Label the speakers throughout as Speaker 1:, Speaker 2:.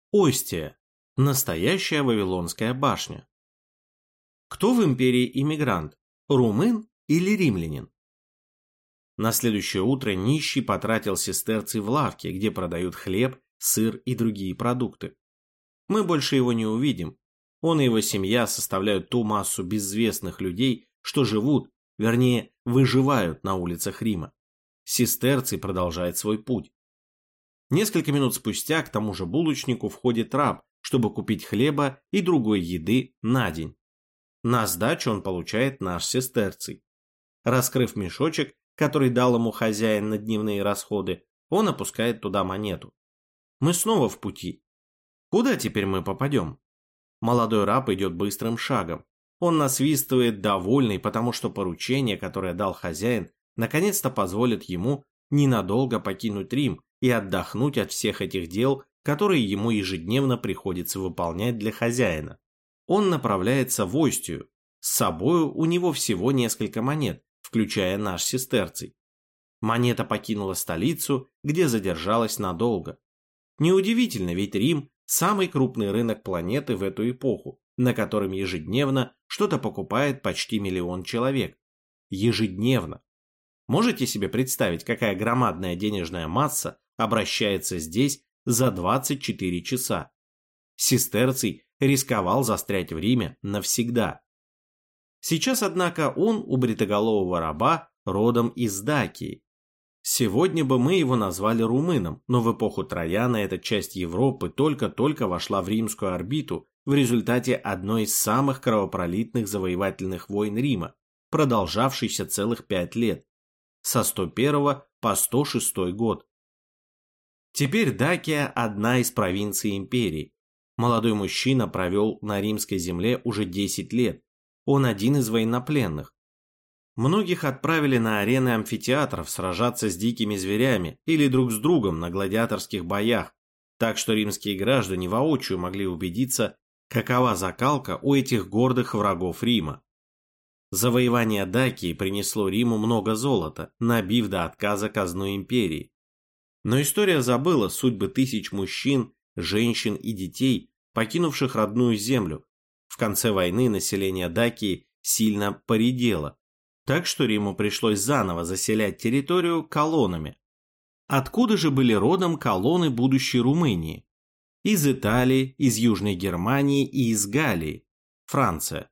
Speaker 1: Остия – настоящая Вавилонская башня. Кто в империи иммигрант? Румын или римлянин? На следующее утро нищий потратил сестерций в лавке, где продают хлеб, сыр и другие продукты. Мы больше его не увидим. Он и его семья составляют ту массу безвестных людей, что живут, вернее, выживают на улицах Рима. Сестерций продолжает свой путь. Несколько минут спустя к тому же булочнику входит раб, чтобы купить хлеба и другой еды на день. На сдачу он получает наш сестерций. Раскрыв мешочек, который дал ему хозяин на дневные расходы, он опускает туда монету. Мы снова в пути. Куда теперь мы попадем? Молодой раб идет быстрым шагом. Он насвистывает довольный, потому что поручение, которое дал хозяин, наконец-то позволит ему ненадолго покинуть Рим и отдохнуть от всех этих дел, которые ему ежедневно приходится выполнять для хозяина. Он направляется в Остию. С собою у него всего несколько монет, включая наш сестерций. Монета покинула столицу, где задержалась надолго. Неудивительно, ведь Рим – самый крупный рынок планеты в эту эпоху, на котором ежедневно что-то покупает почти 1 миллион человек. Ежедневно. Можете себе представить, какая громадная денежная масса обращается здесь за 24 часа? Сестерций рисковал застрять в Риме навсегда. Сейчас, однако, он у бритоголового раба родом из Дакии. Сегодня бы мы его назвали румыном, но в эпоху Трояна эта часть Европы только-только вошла в римскую орбиту в результате одной из самых кровопролитных завоевательных войн Рима, продолжавшейся целых 5 лет, со 101 по 106 год. Теперь Дакия – одна из провинций империи. Молодой мужчина провел на римской земле уже 10 лет. Он один из военнопленных. Многих отправили на арены амфитеатров сражаться с дикими зверями или друг с другом на гладиаторских боях, так что римские граждане воочию могли убедиться, какова закалка у этих гордых врагов Рима. Завоевание Дакии принесло Риму много золота, набив до отказа казну империи. Но история забыла судьбы тысяч мужчин, женщин и детей, покинувших родную землю. В конце войны население Дакии сильно поредело, так что Риму пришлось заново заселять территорию колоннами. Откуда же были родом колонны будущей Румынии? Из Италии, из Южной Германии и из Галлии, Франция.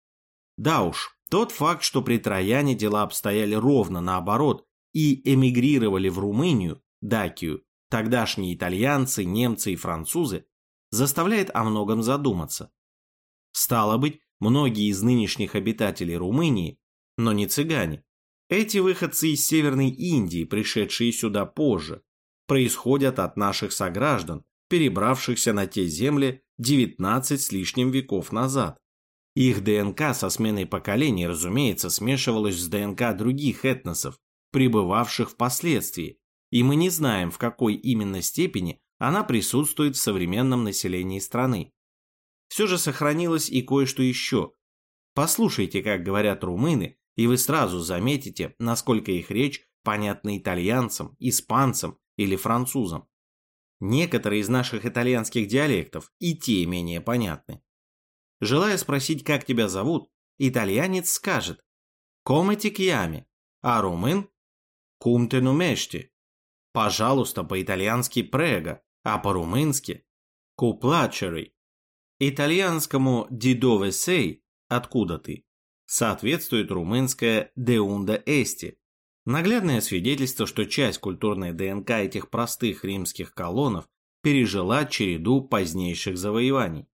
Speaker 1: Да уж, тот факт, что при Трояне дела обстояли ровно наоборот и эмигрировали в Румынию, Дакию, тогдашние итальянцы, немцы и французы, заставляет о многом задуматься. Стало быть, многие из нынешних обитателей Румынии, но не цыгане, эти выходцы из Северной Индии, пришедшие сюда позже, происходят от наших сограждан, перебравшихся на те земли 19 с лишним веков назад. Их ДНК со сменой поколений, разумеется, смешивалась с ДНК других этносов, прибывавших впоследствии, и мы не знаем, в какой именно степени она присутствует в современном населении страны. Все же сохранилось и кое-что еще. Послушайте, как говорят румыны, и вы сразу заметите, насколько их речь понятна итальянцам, испанцам или французам. Некоторые из наших итальянских диалектов и те менее понятны. Желая спросить, как тебя зовут, итальянец скажет «Come ti chiami?», а румын «Cum te numești?». Пожалуйста, по-итальянски «prego», а по-румынски «Cu placere». Итальянскому «di dove sei?» «Откуда ты?» соответствует румынское «de unde esti». Наглядное свидетельство, что часть культурной ДНК этих простых римских колонов пережила череду позднейших завоеваний.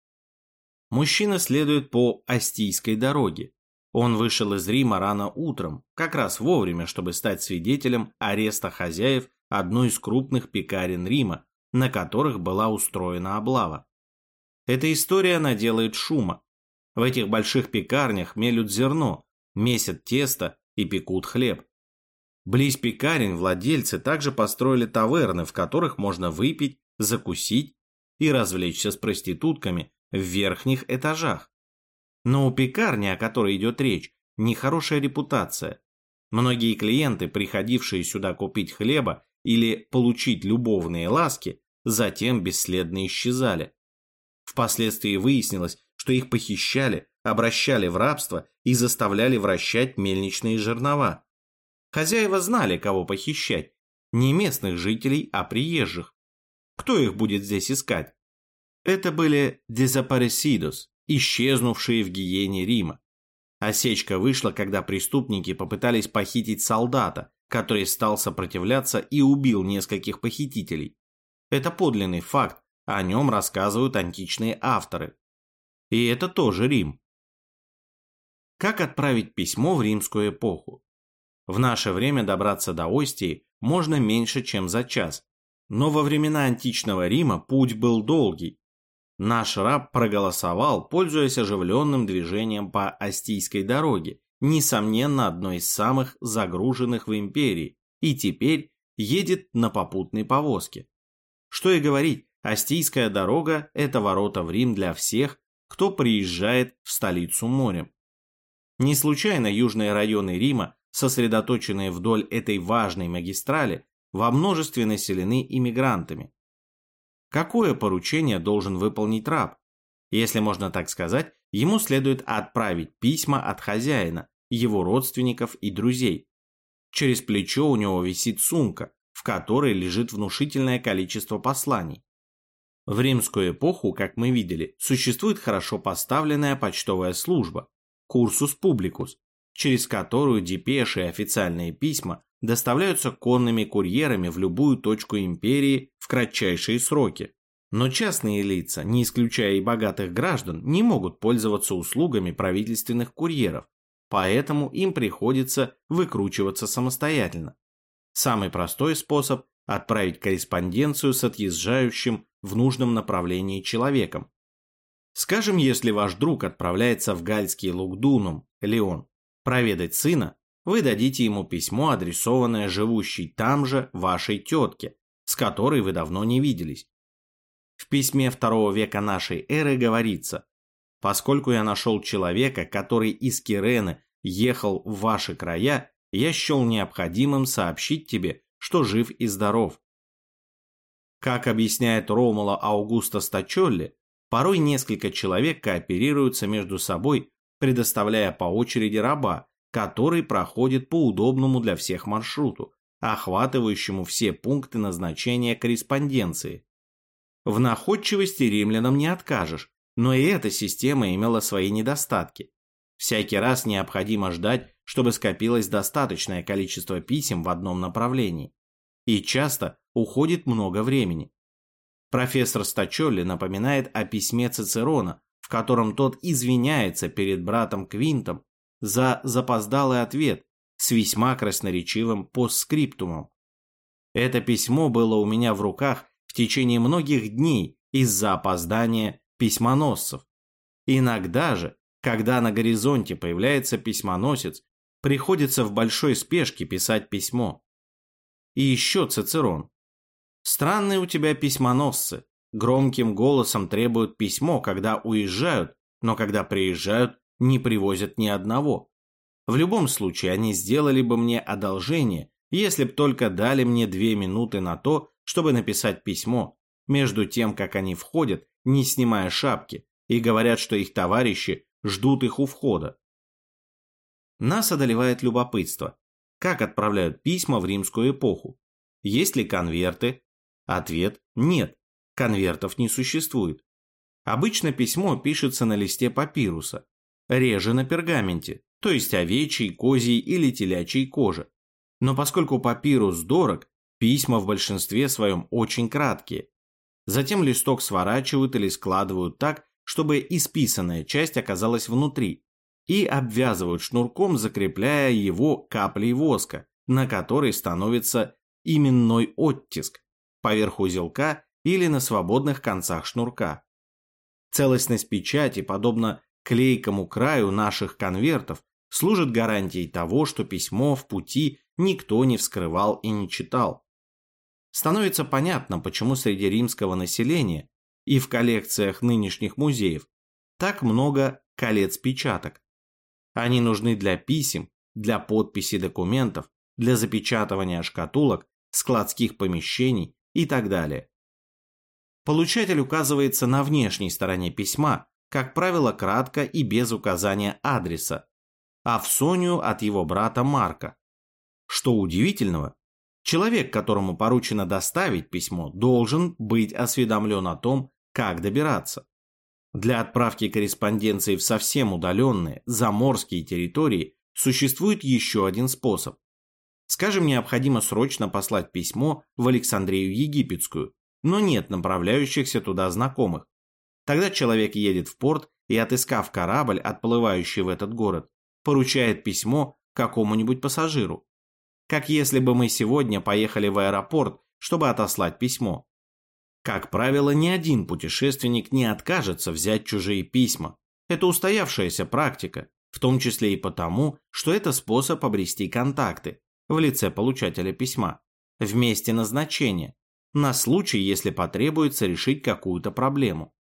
Speaker 1: Мужчина следует по Остийской дороге. Он вышел из Рима рано утром, как раз вовремя, чтобы стать свидетелем ареста хозяев одной из крупных пекарен Рима, на которых была устроена облава. Эта история наделает шума. В этих больших пекарнях мелют зерно, месят тесто и пекут хлеб. Близ пекарен владельцы также построили таверны, в которых можно выпить, закусить и развлечься с проститутками в верхних этажах. Но у пекарни, о которой идет речь, нехорошая репутация. Многие клиенты, приходившие сюда купить хлеба или получить любовные ласки, затем бесследно исчезали. Впоследствии выяснилось, что их похищали, обращали в рабство и заставляли вращать мельничные жернова. Хозяева знали, кого похищать, не местных жителей, а приезжих. Кто их будет здесь искать? Это были desaparecidos, исчезнувшие в гиене Рима. Осечка вышла, когда преступники попытались похитить солдата, который стал сопротивляться и убил нескольких похитителей. Это подлинный факт, о нем рассказывают античные авторы. И это тоже Рим. Как отправить письмо в римскую эпоху? В наше время добраться до Остии можно меньше, чем за час, но во времена античного Рима путь был долгий. Наш раб проголосовал, пользуясь оживленным движением по Остийской дороге, несомненно одной из самых загруженных в империи, и теперь едет на попутной повозке. Что и говорить, Остийская дорога – это ворота в Рим для всех, кто приезжает в столицу морем. Не случайно южные районы Рима, сосредоточенные вдоль этой важной магистрали, во множестве населены иммигрантами. Какое поручение должен выполнить раб? Если можно так сказать, ему следует отправить письма от хозяина, его родственников и друзей. Через плечо у него висит сумка, в которой лежит внушительное количество посланий. В римскую эпоху, как мы видели, существует хорошо поставленная почтовая служба – Cursus Publicus, через которую депеши и официальные письма доставляются конными курьерами в любую точку империи в кратчайшие сроки. Но частные лица, не исключая и богатых граждан, не могут пользоваться услугами правительственных курьеров, поэтому им приходится выкручиваться самостоятельно. Самый простой способ – отправить корреспонденцию с отъезжающим в нужном направлении человеком. Скажем, если ваш друг отправляется в гальский Лугдунум, Леон, проведать сына, вы дадите ему письмо, адресованное живущей там же вашей тетке, с которой вы давно не виделись. В письме II века нашей эры говорится: «Поскольку я нашел человека, который из Кирены ехал в ваши края, я счел необходимым сообщить тебе, что жив и здоров». Как объясняет Ромуло Аугусто Стачолли, порой несколько человек кооперируются между собой, предоставляя по очереди раба, который проходит по удобному для всех маршруту, охватывающему все пункты назначения корреспонденции. В находчивости римлянам не откажешь, но и эта система имела свои недостатки. Всякий раз необходимо ждать, чтобы скопилось достаточное количество писем в одном направлении. И часто уходит много времени. Профессор Стачолли напоминает о письме Цицерона, в котором тот извиняется перед братом Квинтом за запоздалый ответ с весьма красноречивым постскриптумом. Это письмо было у меня в руках в течение многих дней из-за опоздания письмоносцев. Иногда же, когда на горизонте появляется письмоносец, приходится в большой спешке писать письмо. И еще Цицерон. «Странные у тебя письмоносцы, громким голосом требуют письмо, когда уезжают, но когда приезжают, не привозят ни одного. В любом случае, они сделали бы мне одолжение, если б только дали мне 2 минуты на то, чтобы написать письмо, между тем, как они входят, не снимая шапки, и говорят, что их товарищи ждут их у входа». Нас одолевает любопытство. Как отправляют письма в римскую эпоху? Есть ли конверты? Ответ – нет, конвертов не существует. Обычно письмо пишется на листе папируса, реже на пергаменте, то есть овечьей, козьей или телячьей коже. Но поскольку папирус дорог, письма в большинстве своем очень краткие. Затем листок сворачивают или складывают так, чтобы исписанная часть оказалась внутри, и обвязывают шнурком, закрепляя его каплей воска, на которой становится именной оттиск, поверх узелка или на свободных концах шнурка. Целостность печати, подобно клейкому краю наших конвертов, служит гарантией того, что письмо в пути никто не вскрывал и не читал. Становится понятно, почему среди римского населения и в коллекциях нынешних музеев так много колец-печаток. Они нужны для писем, для подписи документов, для запечатывания шкатулок, складских помещений и так далее. Получатель указывается на внешней стороне письма, как правило, кратко и без указания адреса, Авсонию от его брата Марка. Что удивительного, человек, которому поручено доставить письмо, должен быть осведомлен о том, как добираться. Для отправки корреспонденции в совсем удаленные, заморские территории существует еще один способ. Скажем, необходимо срочно послать письмо в Александрию Египетскую, но нет направляющихся туда знакомых. Тогда человек едет в порт и, отыскав корабль, отплывающий в этот город, поручает письмо какому-нибудь пассажиру. Как если бы мы сегодня поехали в аэропорт, чтобы отослать письмо. Как правило, ни один путешественник не откажется взять чужие письма. Это устоявшаяся практика, в том числе и потому, что это способ обрести контакты в лице получателя письма в месте назначения, на случай, если потребуется решить какую-то проблему.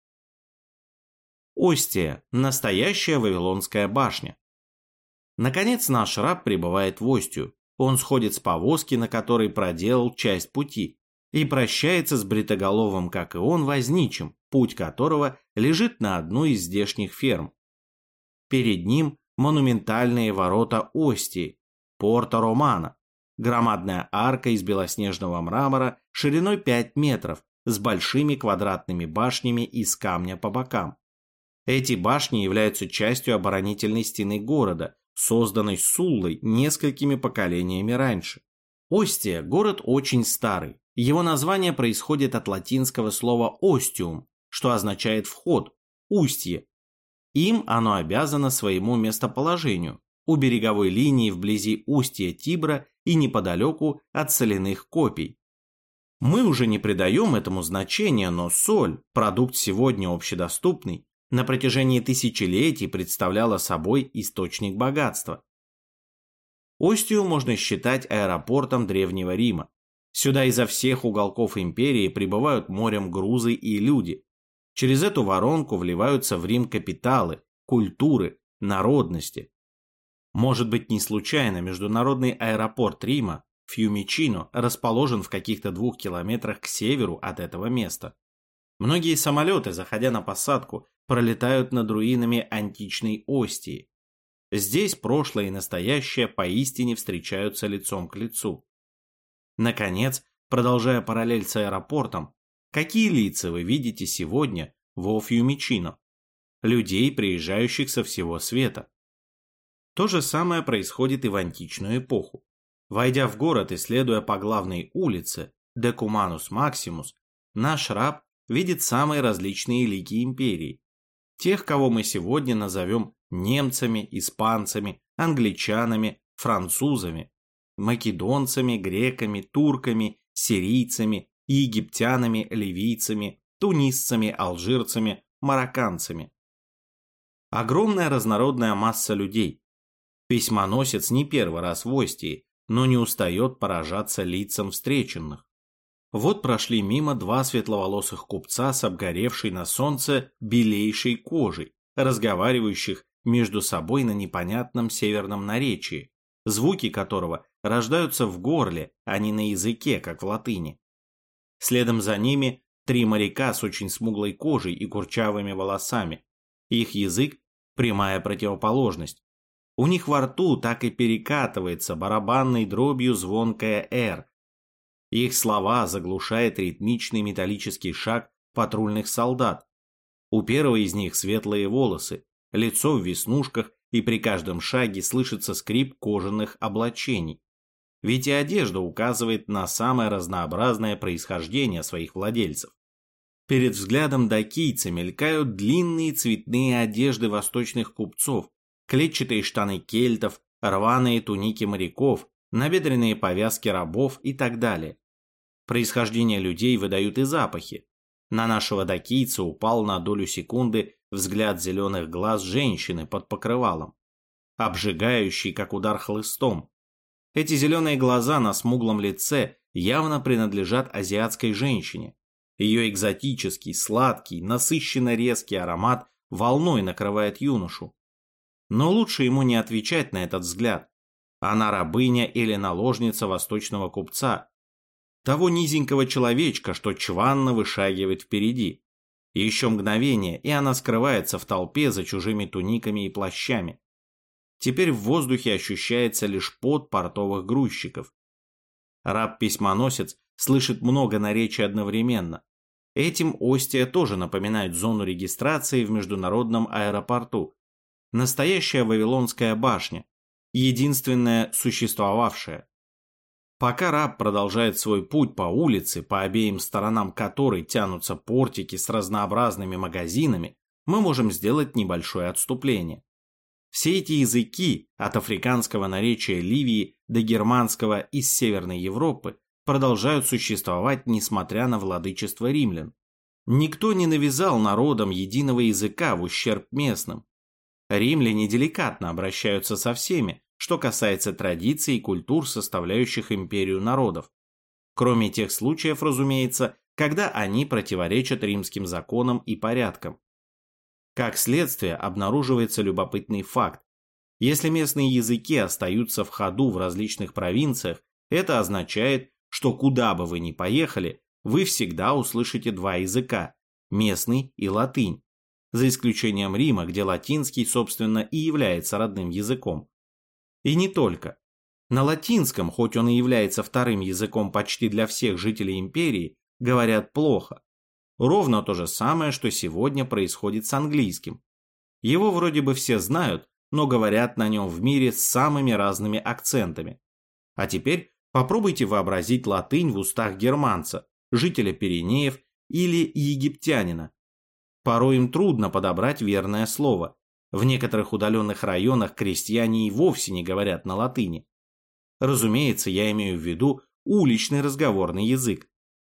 Speaker 1: Остия – настоящая Вавилонская башня. Наконец наш раб прибывает в Остию. Он сходит с повозки, на которой проделал часть пути, и прощается с бритоголовым, как и он, возничим, путь которого лежит на одну из здешних ферм. Перед ним монументальные ворота Остии, порта Романа, громадная арка из белоснежного мрамора шириной 5 метров с большими квадратными башнями из камня по бокам. Эти башни являются частью оборонительной стены города, созданной Суллой несколькими поколениями раньше. Остия – город очень старый. Его название происходит от латинского слова «остиум», что означает «вход», «устье». Им оно обязано своему местоположению у береговой линии вблизи устья Тибра и неподалеку от соляных копий. Мы уже не придаем этому значения, но соль, продукт сегодня общедоступный, на протяжении тысячелетий представляла собой источник богатства. Остию можно считать аэропортом Древнего Рима. Сюда изо всех уголков империи прибывают морем грузы и люди. Через эту воронку вливаются в Рим капиталы, культуры, народности. Может быть, не случайно международный аэропорт Рима, Фьюмичино, расположен в каких-то 2 километрах к северу от этого места. Многие самолеты, заходя на посадку, пролетают над руинами античной Остии. Здесь прошлое и настоящее поистине встречаются лицом к лицу. Наконец, продолжая параллель с аэропортом, какие лица вы видите сегодня во Фьюмичино? Людей, приезжающих со всего света. То же самое происходит и в античную эпоху. Войдя в город и следуя по главной улице Декуманус Максимус, наш раб видит самые различные лики империи. Тех, кого мы сегодня назовем немцами, испанцами, англичанами, французами, македонцами, греками, турками, сирийцами, египтянами, ливийцами, тунисцами, алжирцами, марокканцами. Огромная разнородная масса людей. Письмоносец не первый раз в Остии, но не устает поражаться лицам встреченных. Вот прошли мимо 2 светловолосых купца с обгоревшей на солнце белейшей кожей, разговаривающих между собой на непонятном северном наречии, звуки которого рождаются в горле, а не на языке, как в латыни. Следом за ними 3 моряка с очень смуглой кожей и курчавыми волосами. Их язык – прямая противоположность. У них во рту так и перекатывается барабанной дробью звонкая «р». Их слова заглушает ритмичный металлический шаг патрульных солдат. У первого из них светлые волосы, лицо в веснушках, и при каждом шаге слышится скрип кожаных облачений. Ведь и одежда указывает на самое разнообразное происхождение своих владельцев. Перед взглядом дакийца мелькают длинные цветные одежды восточных купцов, клетчатые штаны кельтов, рваные туники моряков, набедренные повязки рабов и так далее. Происхождение людей выдают и запахи. На нашего дакийца упал на долю секунды взгляд зеленых глаз женщины под покрывалом, обжигающий, как удар хлыстом. Эти зеленые глаза на смуглом лице явно принадлежат азиатской женщине. Ее экзотический, сладкий, насыщенно резкий аромат волной накрывает юношу. Но лучше ему не отвечать на этот взгляд. Она рабыня или наложница восточного купца. того низенького человечка, что чванно вышагивает впереди. И еще мгновение, и она скрывается в толпе за чужими туниками и плащами. Теперь в воздухе ощущается лишь пот портовых грузчиков. Раб-письмоносец слышит много наречий одновременно. Этим Остия тоже напоминает зону регистрации в международном аэропорту. Настоящая Вавилонская башня, единственная существовавшая. Пока раб продолжает свой путь по улице, по обеим сторонам которой тянутся портики с разнообразными магазинами, мы можем сделать небольшое отступление. Все эти языки, от африканского наречия Ливии до германского из Северной Европы, продолжают существовать несмотря на владычество римлян. Никто не навязал народам единого языка в ущерб местным. Римляне деликатно обращаются со всеми, что касается традиций и культур, составляющих империю народов. Кроме тех случаев, разумеется, когда они противоречат римским законам и порядкам. Как следствие, обнаруживается любопытный факт. Если местные языки остаются в ходу в различных провинциях, это означает, что куда бы вы ни поехали, вы всегда услышите два языка – местный и латынь, за исключением Рима, где латинский, собственно, и является родным языком. И не только. На латинском, хоть он и является вторым языком почти для всех жителей империи, говорят плохо. Ровно то же самое, что сегодня происходит с английским. Его вроде бы все знают, но говорят на нем в мире с самыми разными акцентами. А теперь попробуйте вообразить латынь в устах германца, жителя Пиренеев или египтянина. Порой им трудно подобрать верное слово. В некоторых удаленных районах крестьяне и вовсе не говорят на латыни. Разумеется, я имею в виду уличный разговорный язык.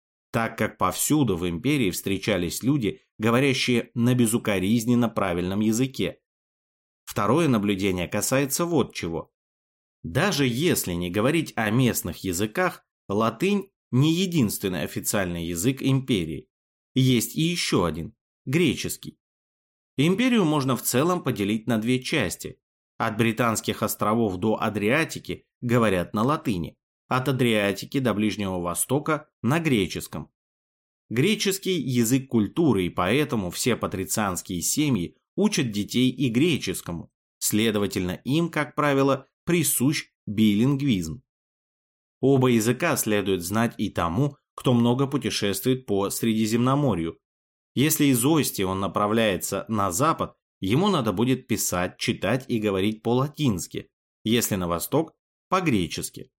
Speaker 1: Так как повсюду в империи встречались люди, говорящие на безукоризненно правильном языке. Второе наблюдение касается вот чего. Даже если не говорить о местных языках, латынь не единственный официальный язык империи. Есть и еще один – греческий. Империю можно в целом поделить на две части. От Британских островов до Адриатики говорят на латыни, от Адриатики до Ближнего Востока на греческом. Греческий – язык культуры, и поэтому все патрицианские семьи учат детей и греческому, следовательно, им, как правило, присущ билингвизм. Оба языка следует знать и тому, кто много путешествует по Средиземноморью. Если из Остии он направляется на запад, ему надо будет писать, читать и говорить по-латински, если на восток – по-гречески.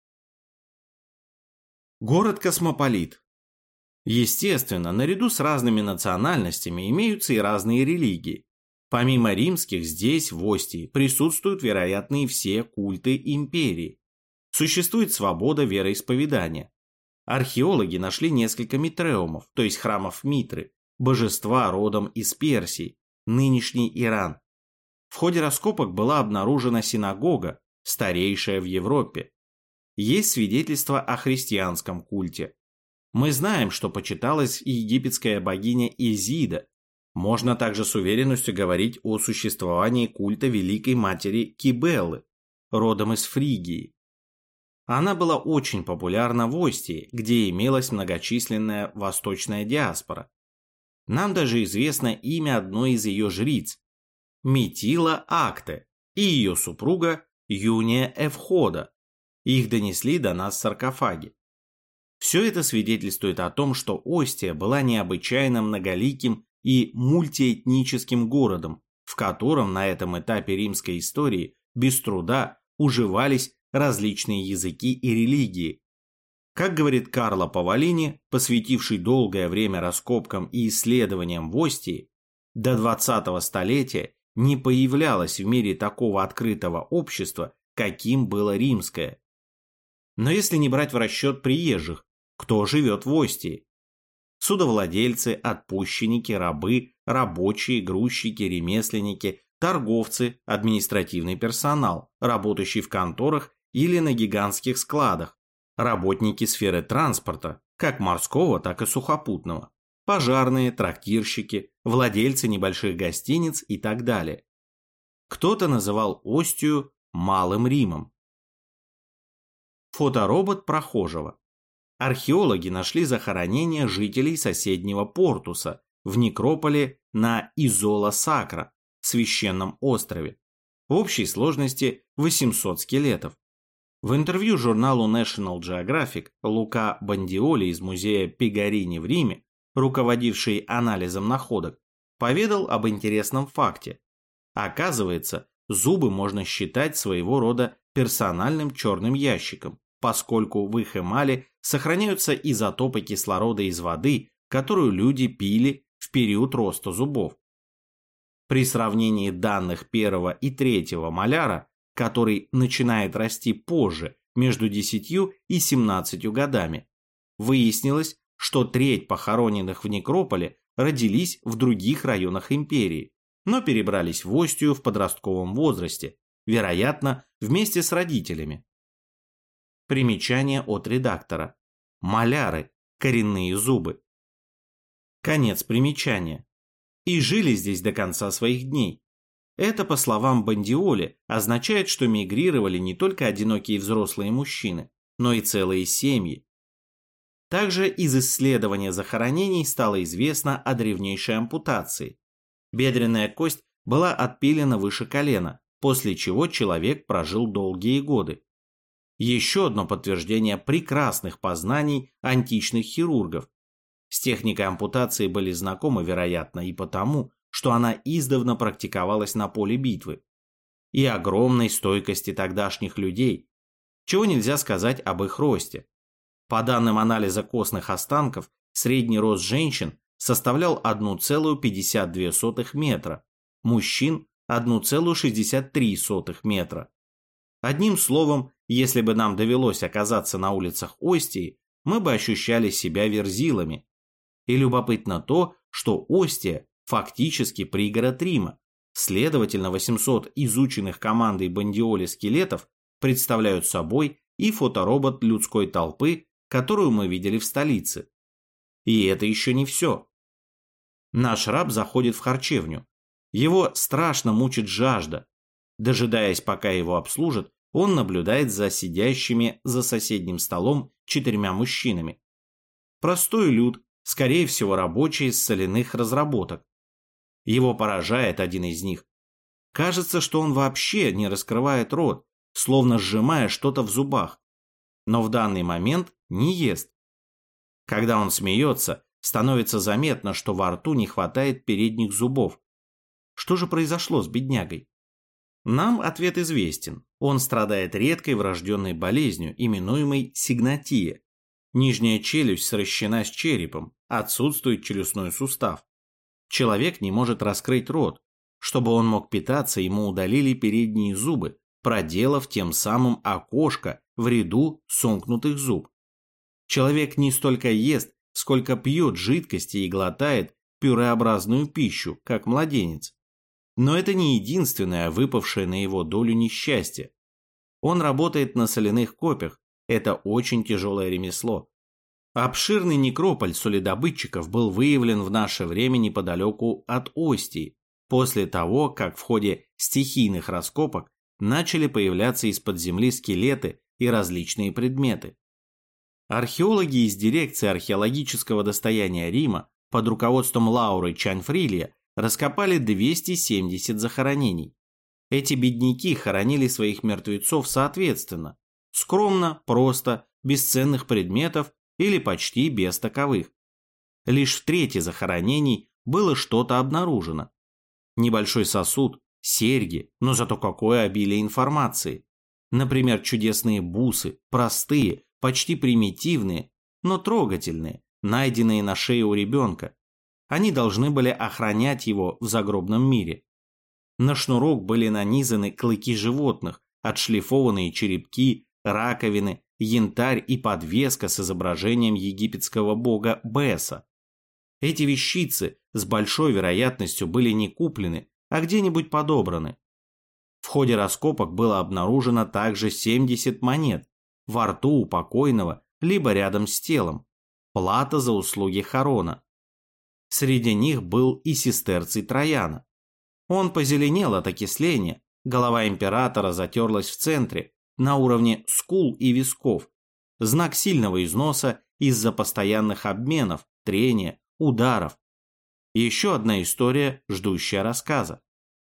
Speaker 1: Город-космополит. Естественно, наряду с разными национальностями имеются и разные религии. Помимо римских, здесь, в Остии, присутствуют, вероятно, и все культы империи. Существует свобода вероисповедания. Археологи нашли несколько митреумов, то есть храмов Митры, божества родом из Персии, нынешний Иран. В ходе раскопок была обнаружена синагога, старейшая в Европе. Есть свидетельства о христианском культе. Мы знаем, что почиталась и египетская богиня Изида. Можно также с уверенностью говорить о существовании культа Великой Матери Кибеллы, родом из Фригии. Она была очень популярна в Остии, где имелась многочисленная восточная диаспора. Нам даже известно имя одной из ее жриц – Метила Акте, и ее супруга Юния Эвхода. Их донесли до нас саркофаги. Все это свидетельствует о том, что Остия была необычайно многоликим и мультиэтническим городом, в котором на этом этапе римской истории без труда уживались различные языки и религии. Как говорит Карло Паволини, посвятивший долгое время раскопкам и исследованиям в Остии, до 20-го столетия не появлялось в мире такого открытого общества, каким было римское. Но если не брать в расчет приезжих, кто живет в Остии? Судовладельцы, отпущенники, рабы, рабочие, грузчики, ремесленники, торговцы, административный персонал, работающий в конторах или на гигантских складах, работники сферы транспорта, как морского, так и сухопутного, пожарные, трактирщики, владельцы небольших гостиниц и так далее. Кто-то называл Остию Малым Римом. Фоторобот прохожего. археологи нашли захоронения жителей соседнего Портуса в некрополе на Изола-Сакра, священном острове. В общей сложности 800 скелетов. В интервью журналу National Geographic Лука Бандиоли из музея Пигарини в Риме, руководивший анализом находок, поведал об интересном факте. Оказывается, зубы можно считать своего рода персональным черным ящиком, поскольку в их эмали сохраняются изотопы кислорода из воды, которую люди пили в период роста зубов. При сравнении данных первого и третьего маляра, который начинает расти позже, между 10 и 17 годами, выяснилось, что треть похороненных в некрополе родились в других районах империи, но перебрались в Остию в подростковом возрасте, вероятно, вместе с родителями. Примечание от редактора. Маляры, коренные зубы. Конец примечания. И жили здесь до конца своих дней. Это, по словам Бандиоли, означает, что мигрировали не только одинокие взрослые мужчины, но и целые семьи. Также из исследования захоронений стало известно о древнейшей ампутации. Бедренная кость была отпилена выше колена, после чего человек прожил долгие годы. Еще одно подтверждение прекрасных познаний античных хирургов. С техникой ампутации были знакомы, вероятно, и потому, что она издавна практиковалась на поле битвы. И огромной стойкости тогдашних людей, чего нельзя сказать об их росте. По данным анализа костных останков, средний рост женщин составлял 1,52 метра, мужчин 1,63 метра. Одним словом, если бы нам довелось оказаться на улицах Остии, мы бы ощущали себя верзилами. И любопытно то, что Остия фактически пригород Рима. Следовательно, 800 изученных командой Бандиоли скелетов представляют собой и фоторобот людской толпы, которую мы видели в столице. И это еще не все. Наш раб заходит в харчевню. Его страшно мучит жажда. Дожидаясь, пока его обслужат, он наблюдает за сидящими за соседним столом 4 мужчинами. Простой люд, скорее всего рабочий из соляных разработок. Его поражает один из них. Кажется, что он вообще не раскрывает рот, словно сжимая что-то в зубах. Но в данный момент не ест. Когда он смеется, становится заметно, что во рту не хватает передних зубов. Что же произошло с беднягой? Нам ответ известен. Он страдает редкой врожденной болезнью, именуемой сигнатия. Нижняя челюсть сращена с черепом, отсутствует челюстной сустав. Человек не может раскрыть рот. Чтобы он мог питаться, ему удалили передние зубы, проделав тем самым окошко в ряду сомкнутых зуб. Человек не столько ест, сколько пьет жидкости и глотает пюреобразную пищу, как младенец. Но это не единственное выпавшее на его долю несчастье. Он работает на соляных копях, это очень тяжелое ремесло. Обширный некрополь соледобытчиков был выявлен в наше время неподалеку от Остии, после того, как в ходе стихийных раскопок начали появляться из-под земли скелеты и различные предметы. Археологи из дирекции археологического достояния Рима под руководством Лауры Чанфрилья раскопали 270 захоронений. Эти бедняки хоронили своих мертвецов соответственно, скромно, просто, без ценных предметов или почти без таковых. Лишь в трети захоронений было что-то обнаружено. Небольшой сосуд, серьги, но зато какое обилие информации. Например, чудесные бусы, простые, почти примитивные, но трогательные, найденные на шее у ребенка. Они должны были охранять его в загробном мире. На шнурок были нанизаны клыки животных, отшлифованные черепки, раковины, янтарь и подвеска с изображением египетского бога Беса. Эти вещицы с большой вероятностью были не куплены, а где-нибудь подобраны. В ходе раскопок было обнаружено также 70 монет, во рту у покойного, либо рядом с телом, плата за услуги Харона. Среди них был и сестерций Трояна. Он позеленел от окисления, голова императора затерлась в центре, на уровне скул и висков, знак сильного износа из-за постоянных обменов, трения, ударов. Еще одна история, ждущая рассказа.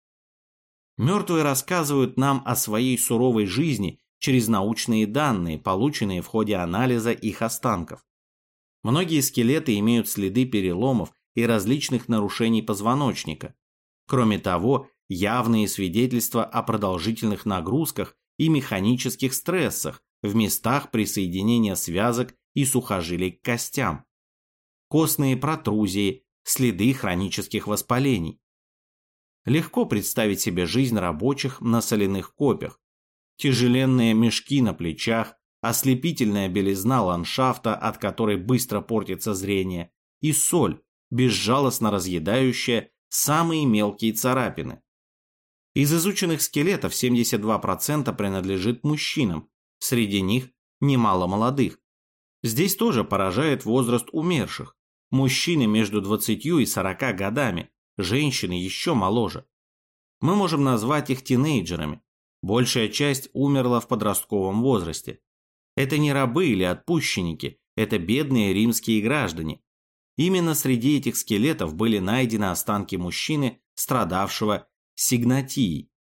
Speaker 1: Мертвые рассказывают нам о своей суровой жизни через научные данные, полученные в ходе анализа их останков. Многие скелеты имеют следы переломов и различных нарушений позвоночника. Кроме того, явные свидетельства о продолжительных нагрузках и механических стрессах в местах присоединения связок и сухожилий к костям. Костные протрузии, следы хронических воспалений. Легко представить себе жизнь рабочих на соляных копях. Тяжеленные мешки на плечах, ослепительная белизна ландшафта, от которой быстро портится зрение, и соль, безжалостно разъедающая самые мелкие царапины. Из изученных скелетов 72% принадлежит мужчинам, среди них немало молодых. Здесь тоже поражает возраст умерших. Мужчины между 20 и 40 годами, женщины еще моложе. Мы можем назвать их тинейджерами. Большая часть умерла в подростковом возрасте. Это не рабы или отпущенники, это бедные римские граждане. Именно среди этих скелетов были найдены останки мужчины, страдавшего сигнатией.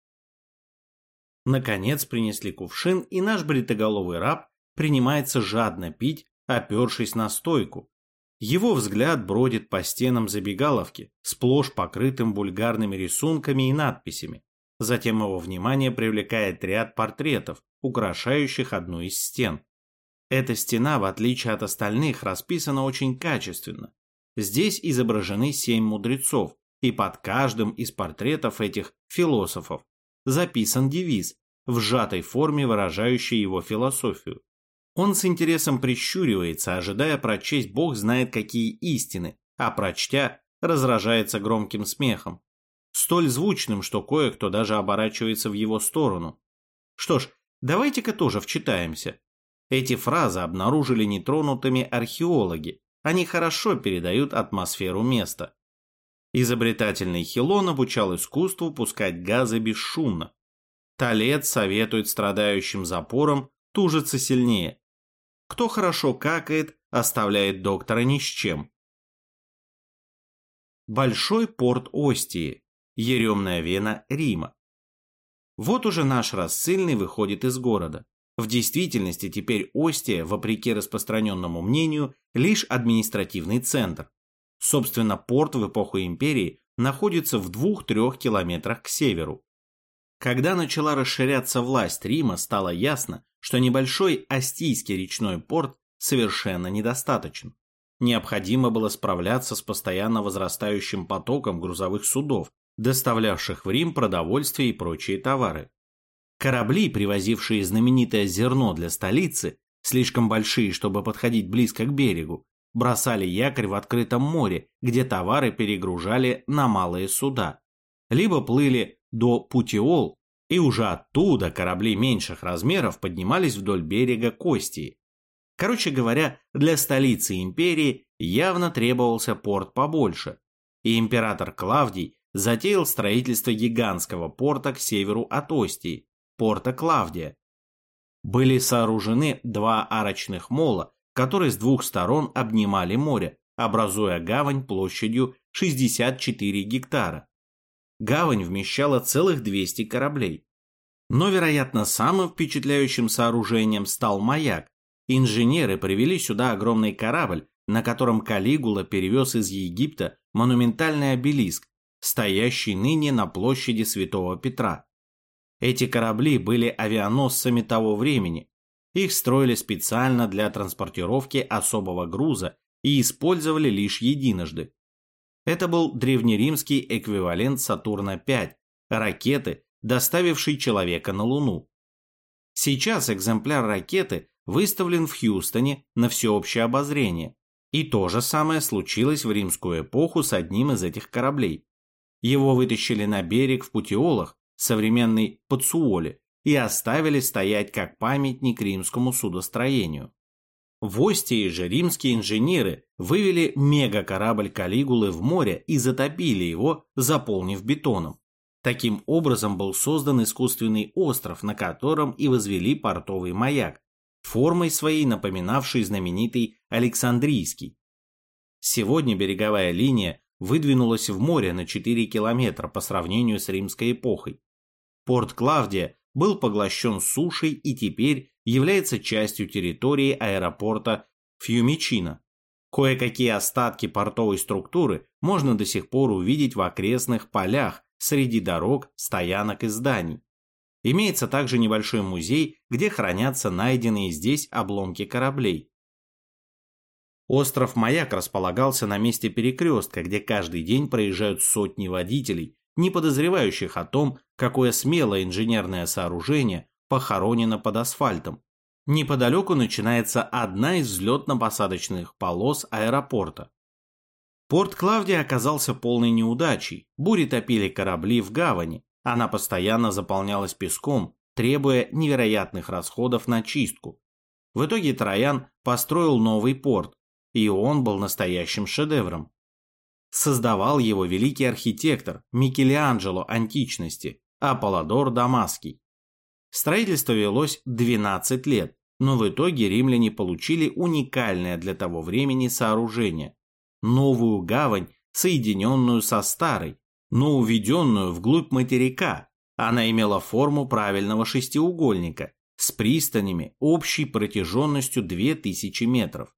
Speaker 1: Наконец принесли кувшин, и наш бритоголовый раб принимается жадно пить, опершись на стойку. Его взгляд бродит по стенам забегаловки, сплошь покрытым вульгарными рисунками и надписями. Затем его внимание привлекает ряд портретов, украшающих одну из стен. Эта стена, в отличие от остальных, расписана очень качественно. Здесь изображены 7 мудрецов, и под каждым из портретов этих философов записан девиз, в сжатой форме выражающий его философию. Он с интересом прищуривается, ожидая прочесть бог знает какие истины, а прочтя, разражается громким смехом. Столь звучным, что кое-кто даже оборачивается в его сторону. Что ж, давайте-ка тоже вчитаемся. Эти фразы обнаружили нетронутыми археологи. Они хорошо передают атмосферу места. Изобретательный Хилон обучал искусству пускать газы бесшумно. Талет советует страдающим запором тужиться сильнее. Кто хорошо какает, оставляет доктора ни с чем. Большой порт Остии. Еремная вена Рима. Вот уже наш рассыльный выходит из города. В действительности теперь Остия, вопреки распространенному мнению, лишь административный центр. Собственно, порт в эпоху империи находится в 2-3 километрах к северу. Когда начала расширяться власть Рима, стало ясно, что небольшой Остийский речной порт совершенно недостаточен. Необходимо было справляться с постоянно возрастающим потоком грузовых судов, доставлявших в Рим продовольствие и прочие товары. Корабли, привозившие знаменитое зерно для столицы, слишком большие, чтобы подходить близко к берегу, бросали якорь в открытом море, где товары перегружали на малые суда, либо плыли до Путиол, и уже оттуда корабли меньших размеров поднимались вдоль берега к Остии. Короче говоря, для столицы империи явно требовался порт побольше, и император Клавдий затеял строительство гигантского порта к северу от Остии, порта Клавдия. Были сооружены 2 арочных мола, которые с 2 сторон обнимали море, образуя гавань площадью 64 гектара. Гавань вмещала целых 200 кораблей. Но, вероятно, самым впечатляющим сооружением стал маяк. Инженеры привели сюда огромный корабль, на котором Калигула перевез из Египта монументальный обелиск, стоящий ныне на площади Святого Петра. Эти корабли были авианосцами того времени. Их строили специально для транспортировки особого груза и использовали лишь единожды. Это был древнеримский эквивалент Сатурна-5, ракеты, доставившей человека на Луну. Сейчас экземпляр ракеты выставлен в Хьюстоне на всеобщее обозрение. И то же самое случилось в римскую эпоху с одним из этих кораблей. Его вытащили на берег в Путиолах, современной Пацуоле, и оставили стоять как памятник римскому судостроению. В Остии же римские инженеры вывели мегакорабль Калигулы в море и затопили его, заполнив бетоном. Таким образом был создан искусственный остров, на котором и возвели портовый маяк, формой своей напоминавший знаменитый Александрийский. Сегодня береговая линия выдвинулась в море на 4 километра по сравнению с римской эпохой. Порт Клавдия был поглощен сушей и теперь является частью территории аэропорта Фьюмичино. Кое-какие остатки портовой структуры можно до сих пор увидеть в окрестных полях среди дорог, стоянок и зданий. Имеется также небольшой музей, где хранятся найденные здесь обломки кораблей. Остров-маяк располагался на месте перекрестка, где каждый день проезжают сотни водителей, не подозревающих о том, какое смелое инженерное сооружение похоронено под асфальтом. Неподалеку начинается одна из взлетно-посадочных полос аэропорта. Порт Клавдия оказался полной неудачей, бури топили корабли в гавани, она постоянно заполнялась песком, требуя невероятных расходов на чистку. В итоге Троян построил новый порт, и он был настоящим шедевром. Создавал его великий архитектор Микеланджело античности Аполлодор Дамасский. Строительство велось 12 лет, но в итоге римляне получили уникальное для того времени сооружение – новую гавань, соединенную со старой, но уведенную вглубь материка. Она имела форму правильного шестиугольника с пристанями общей протяженностью 2000 метров.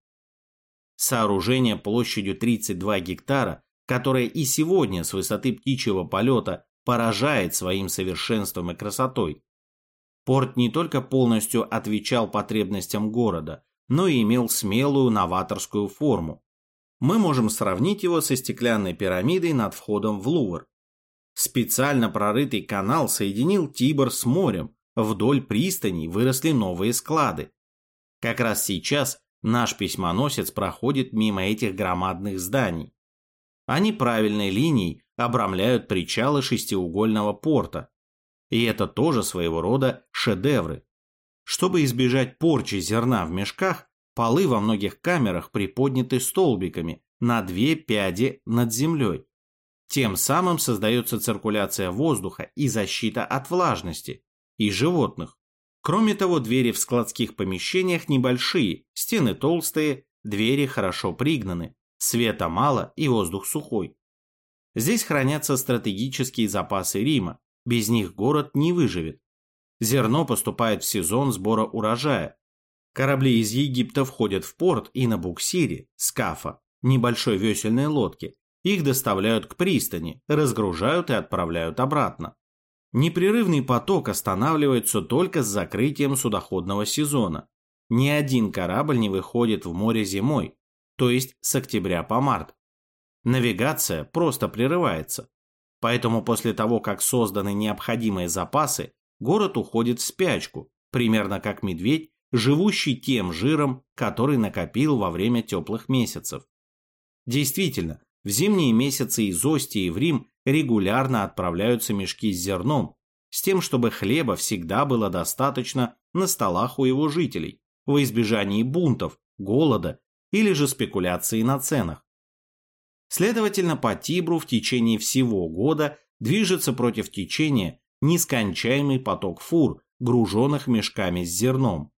Speaker 1: Сооружение площадью 32 гектара, которое и сегодня с высоты птичьего полета поражает своим совершенством и красотой. Порт не только полностью отвечал потребностям города, но и имел смелую новаторскую форму. Мы можем сравнить его со стеклянной пирамидой над входом в Лувр. Специально прорытый канал соединил Тибр с морем, вдоль пристаней выросли новые склады. Как раз сейчас наш письмоносец проходит мимо этих громадных зданий. Они правильной линией обрамляют причалы шестиугольного порта. И это тоже своего рода шедевры. Чтобы избежать порчи зерна в мешках, полы во многих камерах приподняты столбиками на 2 пяди над землей. Тем самым создается циркуляция воздуха и защита от влажности и животных. Кроме того, двери в складских помещениях небольшие, стены толстые, двери хорошо пригнаны, света мало и воздух сухой. Здесь хранятся стратегические запасы Рима, без них город не выживет. Зерно поступает в сезон сбора урожая. Корабли из Египта входят в порт и на буксире, скафа, небольшой весельной лодке. Их доставляют к пристани, разгружают и отправляют обратно. Непрерывный поток останавливается только с закрытием судоходного сезона. Ни один корабль не выходит в море зимой, то есть с октября по март. Навигация просто прерывается. Поэтому после того, как созданы необходимые запасы, город уходит в спячку, примерно как медведь, живущий тем жиром, который накопил во время теплых месяцев. Действительно, в зимние месяцы из Остии в Рим регулярно отправляются мешки с зерном, с тем, чтобы хлеба всегда было достаточно на столах у его жителей, во избежании бунтов, голода или же спекуляции на ценах. Следовательно, по Тибру в течение всего года движется против течения нескончаемый поток фур, груженных мешками с зерном.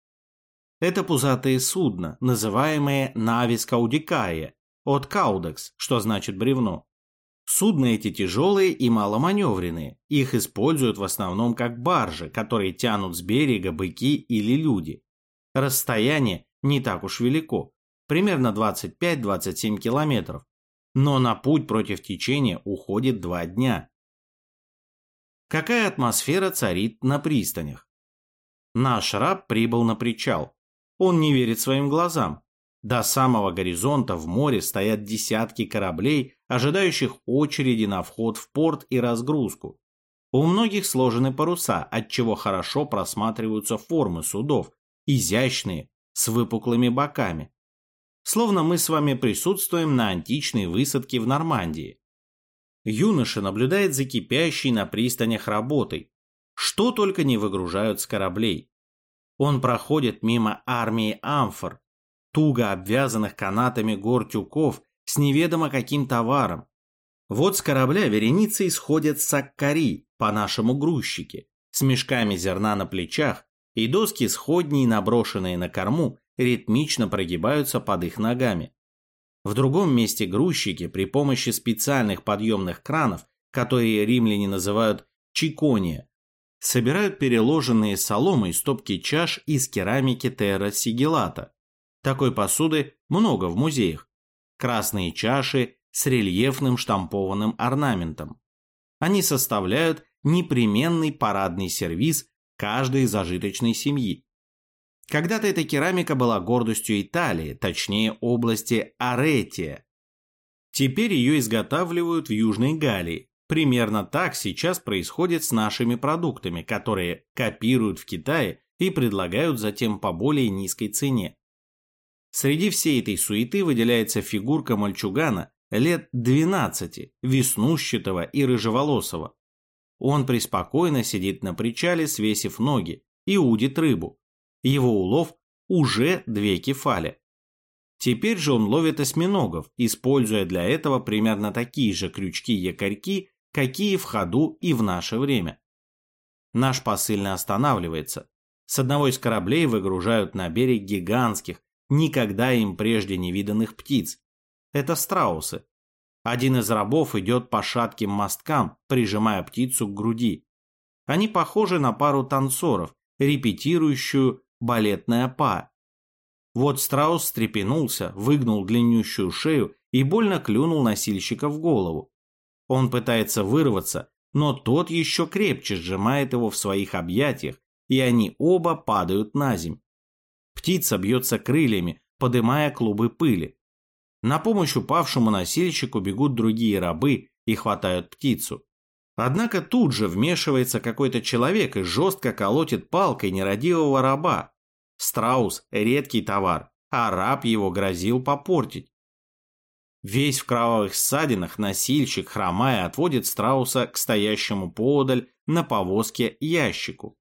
Speaker 1: Это пузатые судна, называемые «навис каудикае», от «каудекс», что значит бревно. Судна эти тяжелые и маломаневренные, их используют в основном как баржи, которые тянут с берега быки или люди. Расстояние не так уж велико, примерно 25-27 километров, но на путь против течения уходит 2 дня. Какая атмосфера царит на пристанях? Наш раб прибыл на причал. Он не верит своим глазам. До самого горизонта в море стоят десятки кораблей, ожидающих очереди на вход в порт и разгрузку. У многих сложены паруса, отчего хорошо просматриваются формы судов, изящные, с выпуклыми боками. Словно мы с вами присутствуем на античной высадке в Нормандии. Юноша наблюдает за кипящей на пристанях работой. Что только не выгружают с кораблей. Он проходит мимо армии амфор, туго обвязанных канатами гор тюков с неведомо каким товаром. Вот с корабля вереницей сходят саккари, по-нашему грузчики, с мешками зерна на плечах, и доски сходней, наброшенные на корму, ритмично прогибаются под их ногами. В другом месте грузчики при помощи специальных подъемных кранов, которые римляне называют чикония, собирают переложенные соломой стопки чаш из керамики терра сигиллата. Такой посуды много в музеях. Красные чаши с рельефным штампованным орнаментом. Они составляют непременный парадный сервиз каждой зажиточной семьи. Когда-то эта керамика была гордостью Италии, точнее области Аретия. Теперь ее изготавливают в Южной Галлии. Примерно так сейчас происходит с нашими продуктами, которые копируют в Китае и предлагают затем по более низкой цене. Среди всей этой суеты выделяется фигурка мальчугана лет 12, веснушчатого и рыжеволосого. Он преспокойно сидит на причале, свесив ноги, и удит рыбу. Его улов уже 2 кефали. Теперь же он ловит осьминогов, используя для этого примерно такие же крючки-якорьки, какие в ходу и в наше время. Наш посыльный останавливается. С одного из кораблей выгружают на берег гигантских, никогда им прежде не виданных птиц. Это страусы. Один из рабов идет по шатким мосткам, прижимая птицу к груди. Они похожи на пару танцоров, репетирующую балетное па. Вот страус встрепенулся, выгнул длиннющую шею и больно клюнул носильщика в голову. Он пытается вырваться, но тот еще крепче сжимает его в своих объятиях, и они оба падают на земь. Птица бьется крыльями, подымая клубы пыли. На помощь упавшему носильщику бегут другие рабы и хватают птицу. Однако тут же вмешивается какой-то человек и жестко колотит палкой нерадивого раба. Страус – редкий товар, а раб его грозил попортить. Весь в кровавых ссадинах носильщик, хромая, отводит страуса к стоящему поодаль на повозке ящику.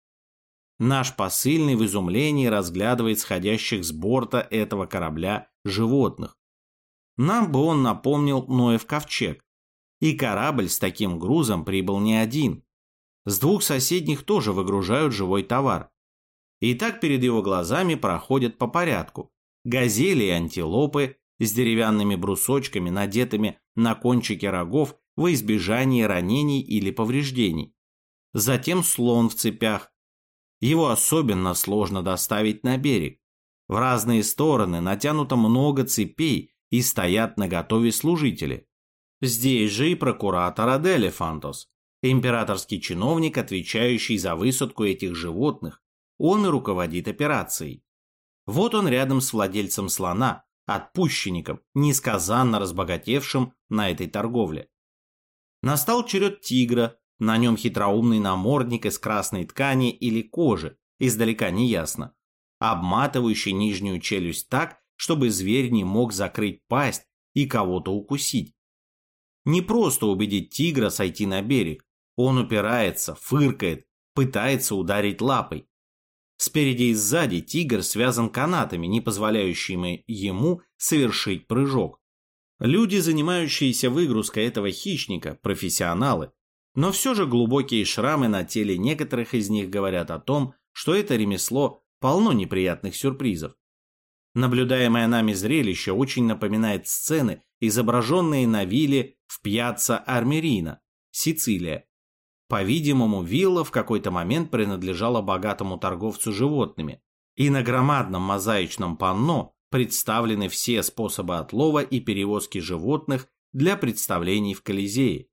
Speaker 1: Наш посыльный в изумлении разглядывает сходящих с борта этого корабля животных. Нам бы он напомнил Ноев ковчег. И корабль с таким грузом прибыл не один. С 2 соседних тоже выгружают живой товар. И так перед его глазами проходят по порядку газели и антилопы с деревянными брусочками, надетыми на кончики рогов во избежание ранений или повреждений. Затем слон в цепях. Его особенно сложно доставить на берег. В разные стороны натянуто много цепей и стоят наготове служители. Здесь же и прокуратор Адель Фантос, императорский чиновник, отвечающий за высадку этих животных. Он и руководит операцией. Вот он рядом с владельцем слона, отпущенником, несказанно разбогатевшим на этой торговле. Настал черед тигра, на нем хитроумный намордник из красной ткани или кожи, издалека не ясно, обматывающий нижнюю челюсть так, чтобы зверь не мог закрыть пасть и кого-то укусить. Не просто убедить тигра сойти на берег, он упирается, фыркает, пытается ударить лапой. Спереди и сзади тигр связан канатами, не позволяющими ему совершить прыжок. Люди, занимающиеся выгрузкой этого хищника, профессионалы, но все же глубокие шрамы на теле некоторых из них говорят о том, что это ремесло полно неприятных сюрпризов. Наблюдаемое нами зрелище очень напоминает сцены, изображенные на вилле в Пьяцца Армерина, Сицилия. По-видимому, вилла в какой-то момент принадлежала богатому торговцу животными, и на громадном мозаичном панно представлены все способы отлова и перевозки животных для представлений в Колизее.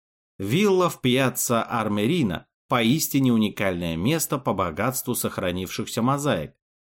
Speaker 1: Вилла в Пьяцца Армерина – поистине уникальное место по богатству сохранившихся мозаик.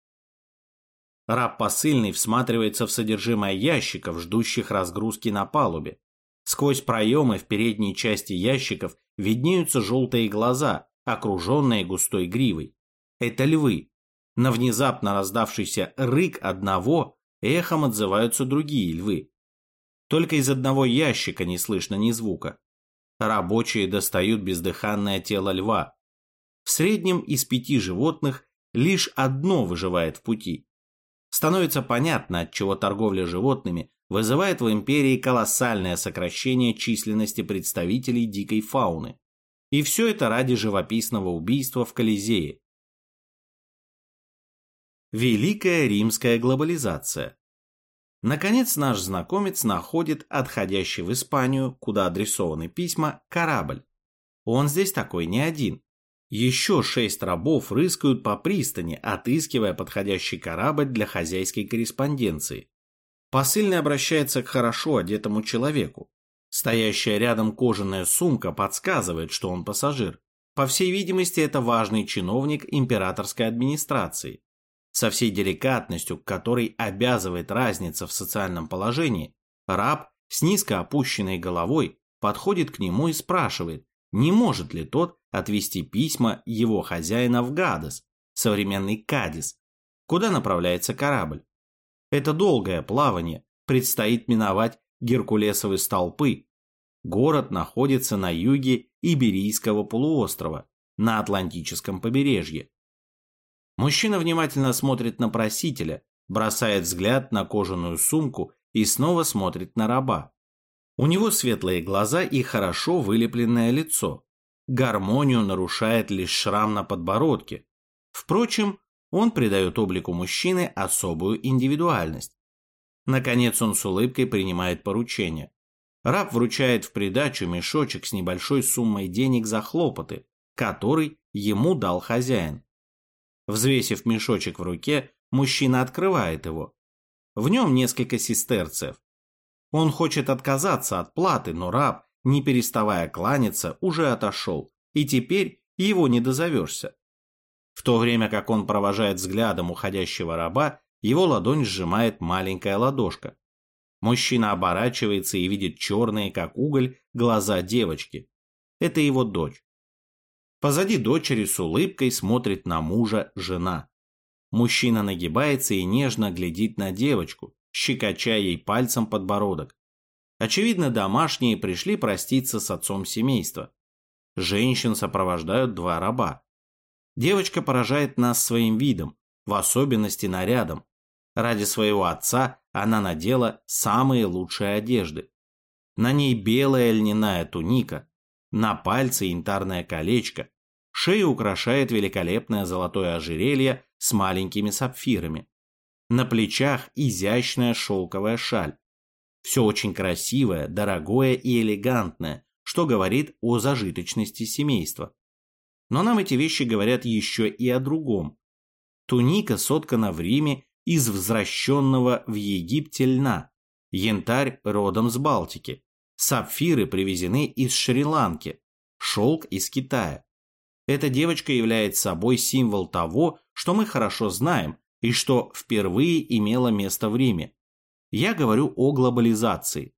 Speaker 1: Раб посыльный всматривается в содержимое ящиков, ждущих разгрузки на палубе. Сквозь проемы в передней части ящиков виднеются желтые глаза, окруженные густой гривой. Это львы. На внезапно раздавшийся рык одного эхом отзываются другие львы. Только из одного ящика не слышно ни звука. Рабочие достают бездыханное тело льва. В среднем из 5 животных лишь одно выживает в пути. Становится понятно, отчего торговля животными вызывает в империи колоссальное сокращение численности представителей дикой фауны. И все это ради живописного убийства в Колизее. Великая римская глобализация. Наконец наш знакомец находит отходящий в Испанию, куда адресованы письма, корабль. Он здесь такой не один. Еще 6 рабов рыскают по пристани, отыскивая подходящий корабль для хозяйской корреспонденции. Посыльный обращается к хорошо одетому человеку. Стоящая рядом кожаная сумка подсказывает, что он пассажир. По всей видимости, это важный чиновник императорской администрации. Со всей деликатностью, к которой обязывает разница в социальном положении, раб с низко опущенной головой подходит к нему и спрашивает, не может ли тот отвезти письма его хозяина в Гадес, современный Кадис, куда направляется корабль. Это долгое плавание, предстоит миновать Геркулесовы столпы. Город находится на юге Иберийского полуострова, на Атлантическом побережье. Мужчина внимательно смотрит на просителя, бросает взгляд на кожаную сумку и снова смотрит на раба. У него светлые глаза и хорошо вылепленное лицо. Гармонию нарушает лишь шрам на подбородке. Впрочем, он придает облику мужчины особую индивидуальность. Наконец он с улыбкой принимает поручение. Раб вручает в придачу мешочек с небольшой суммой денег за хлопоты, который ему дал хозяин. Взвесив мешочек в руке, мужчина открывает его. В нем несколько сестерцев. Он хочет отказаться от платы, но раб, не переставая кланяться, уже отошел, и теперь его не дозовешься. В то время как он провожает взглядом уходящего раба, его ладонь сжимает маленькая ладошка. Мужчина оборачивается и видит черные, как уголь, глаза девочки. Это его дочь. Позади дочери с улыбкой смотрит на мужа жена. Мужчина нагибается и нежно глядит на девочку, щекоча ей пальцем подбородок. Очевидно, домашние пришли проститься с отцом семейства. Женщин сопровождают 2 раба. Девочка поражает нас своим видом, в особенности нарядом. Ради своего отца она надела самые лучшие одежды. На ней белая льняная туника, на пальце янтарное колечко, шею украшает великолепное золотое ожерелье с маленькими сапфирами. На плечах изящная шелковая шаль. Все очень красивое, дорогое и элегантное, что говорит о зажиточности семейства. Но нам эти вещи говорят еще и о другом. Туника соткана в Риме из взращенного в Египте льна, янтарь родом с Балтики, сапфиры привезены из Шри-Ланки, шелк из Китая. Эта девочка является собой символ того, что мы хорошо знаем и что впервые имело место в Риме. Я говорю о глобализации.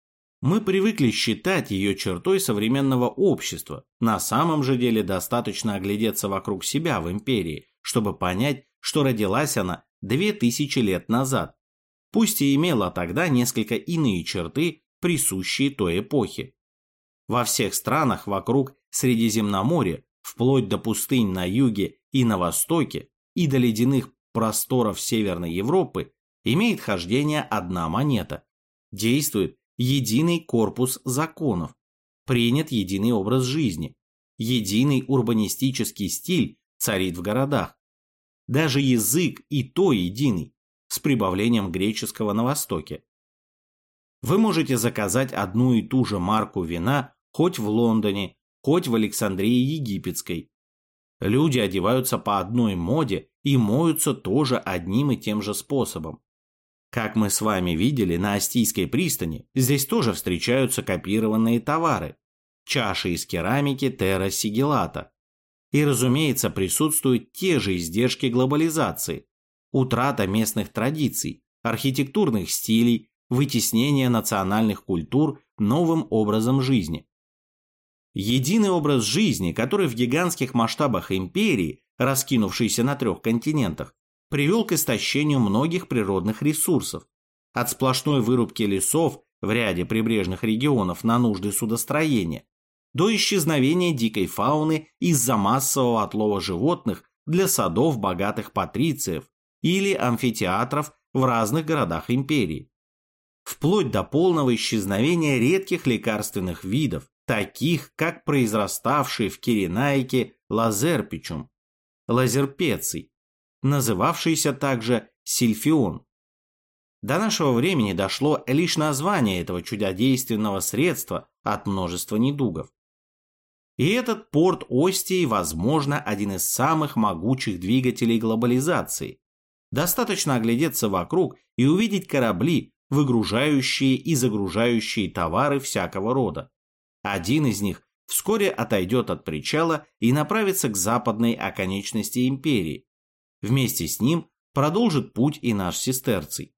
Speaker 1: Мы привыкли считать ее чертой современного общества. На самом же деле достаточно оглядеться вокруг себя в империи, чтобы понять, что родилась она 2000 лет назад. Пусть и имела тогда несколько иные черты, присущие той эпохе. Во всех странах вокруг Средиземноморья, вплоть до пустынь на юге и на востоке, и до ледяных просторов Северной Европы, имеет хождение одна монета. Действует единый корпус законов, принят единый образ жизни, единый урбанистический стиль царит в городах. Даже язык и то единый, с прибавлением греческого на Востоке. Вы можете заказать одну и ту же марку вина хоть в Лондоне, хоть в Александрии Египетской. Люди одеваются по одной моде и моются тоже одним и тем же способом. Как мы с вами видели на Остийской пристани, здесь тоже встречаются копированные товары, чаши из керамики Терра Сигиллата. И, разумеется, присутствуют те же издержки глобализации, утрата местных традиций, архитектурных стилей, вытеснение национальных культур новым образом жизни. Единый образ жизни, который в гигантских масштабах империи, раскинувшейся на 3 континентах, привел к истощению многих природных ресурсов, от сплошной вырубки лесов в ряде прибрежных регионов на нужды судостроения, до исчезновения дикой фауны из-за массового отлова животных для садов богатых патрициев или амфитеатров в разных городах империи, вплоть до полного исчезновения редких лекарственных видов, таких как произраставший в Киренайке лазерпичум, лазерпеций, называвшийся также Сильфион. До нашего времени дошло лишь название этого чудодейственного средства от множества недугов. И этот порт Остии, возможно, один из самых могучих двигателей глобализации. Достаточно оглядеться вокруг и увидеть корабли, выгружающие и загружающие товары всякого рода. Один из них вскоре отойдет от причала и направится к западной оконечности империи. Вместе с ним продолжит путь и наш сестерций.